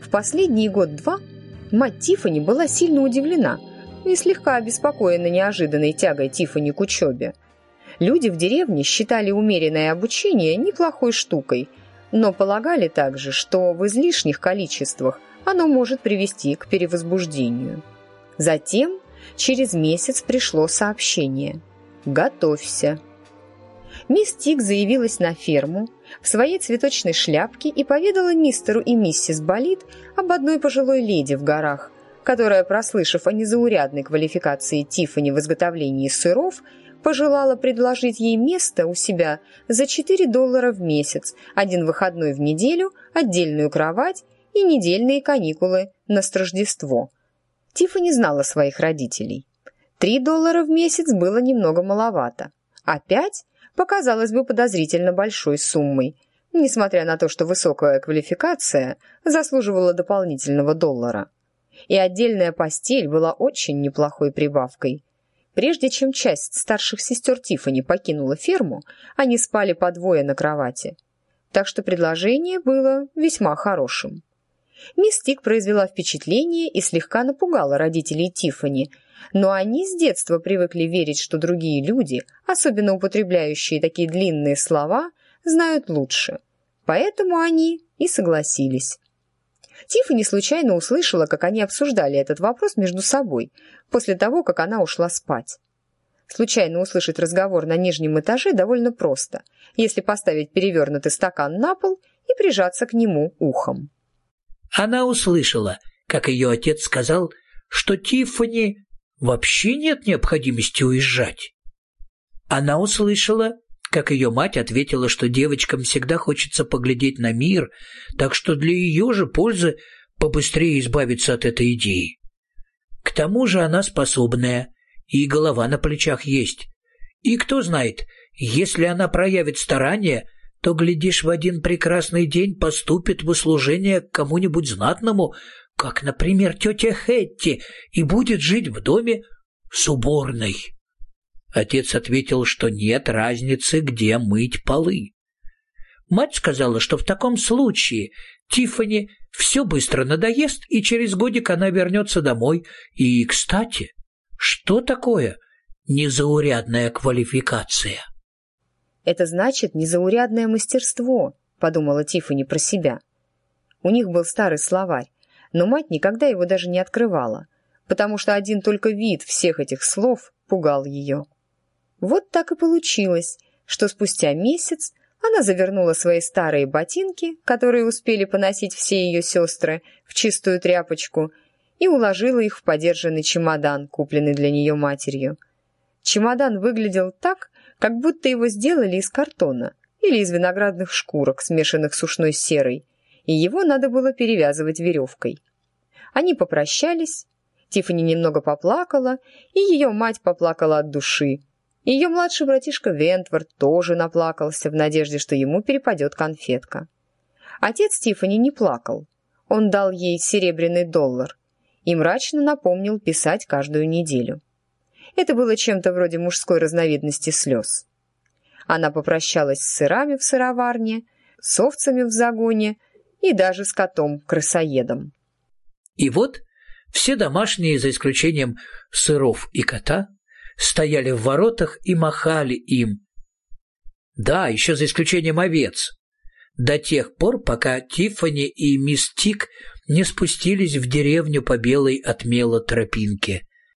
В последний год-два мать Тиффани была сильно удивлена и слегка обеспокоена неожиданной тягой Тиффани к учебе. Люди в деревне считали умеренное обучение неплохой штукой, но полагали также, что в излишних количествах оно может привести к перевозбуждению. Затем через месяц пришло сообщение: «Готовься». Мисс Тик заявилась на ферму в своей цветочной шляпке и поведала мистеру и миссис Болит об одной пожилой леди в горах, которая, прослышав о незаурядной квалификации Тиффани в изготовлении сыров, пожелала предложить ей место у себя за $4 в месяц, 1 выходной в неделю, отдельную кровать и недельные каникулы на Рождество. Тиффани знала своих родителей. $3 в месяц было немного маловато, а 5 показалось бы подозрительно большой суммой, несмотря на то, что высокая квалификация заслуживала дополнительного $1. И отдельная постель была очень неплохой прибавкой. Прежде чем часть старших сестер Тиффани покинула ферму, они спали по двое на кровати. Так что предложение было весьма хорошим. Мисс Тик произвела впечатление и слегка напугала родителей Тиффани, но они с детства привыкли верить, что другие люди, особенно употребляющие такие длинные слова, знают лучше. Поэтому они и согласились. Тиффани случайно услышала, как они обсуждали этот вопрос между собой, после того, как она ушла спать. Случайно услышать разговор на нижнем этаже довольно просто, если поставить перевернутый стакан на пол и прижаться к нему ухом. Она услышала, как ее отец сказал, что Тиффани вообще нет необходимости уезжать. Она услышала, как ее мать ответила, что девочкам всегда хочется поглядеть на мир, так что для ее же пользы побыстрее избавиться от этой идеи. К тому же она способная, и голова на плечах есть. И кто знает, если она проявит старание, то, глядишь, в один прекрасный день поступит в услужение к кому-нибудь знатному, как, например, тетя Хетти, и будет жить в доме с уборной. Отец ответил, что нет разницы, где мыть полы. Мать сказала, что в таком случае Тиффани все быстро надоест, и через годик она вернется домой. И, кстати, что такое незаурядная квалификация? «Это значит незаурядное мастерство», — подумала Тиффани про себя. У них был старый словарь, но мать никогда его даже не открывала, потому что один только вид всех этих слов пугал ее. Вот так и получилось, что спустя месяц она завернула свои старые ботинки, которые успели поносить все ее сестры, в чистую тряпочку, и уложила их в подержанный чемодан, купленный для нее матерью. Чемодан выглядел так, как будто его сделали из картона или из виноградных шкурок, смешанных с ушной серой, и его надо было перевязывать веревкой. Они попрощались, Тиффани немного поплакала, и ее мать поплакала от души. Ее младший братишка Вентворд тоже наплакался в надежде, что ему перепадет конфетка. Отец Тиффани не плакал. Он дал ей серебряный $1 и мрачно напомнил писать каждую неделю. Это было чем-то вроде мужской разновидности слез. Она попрощалась с сырами в сыроварне, с овцами в загоне и даже с котом-крысоедом. И вот все домашние, за исключением сыров и кота, стояли в воротах и махали им. Да, еще за исключением овец. До тех пор, пока Тиффани и мисс Тик не спустились в деревню по белой от мела тропинке.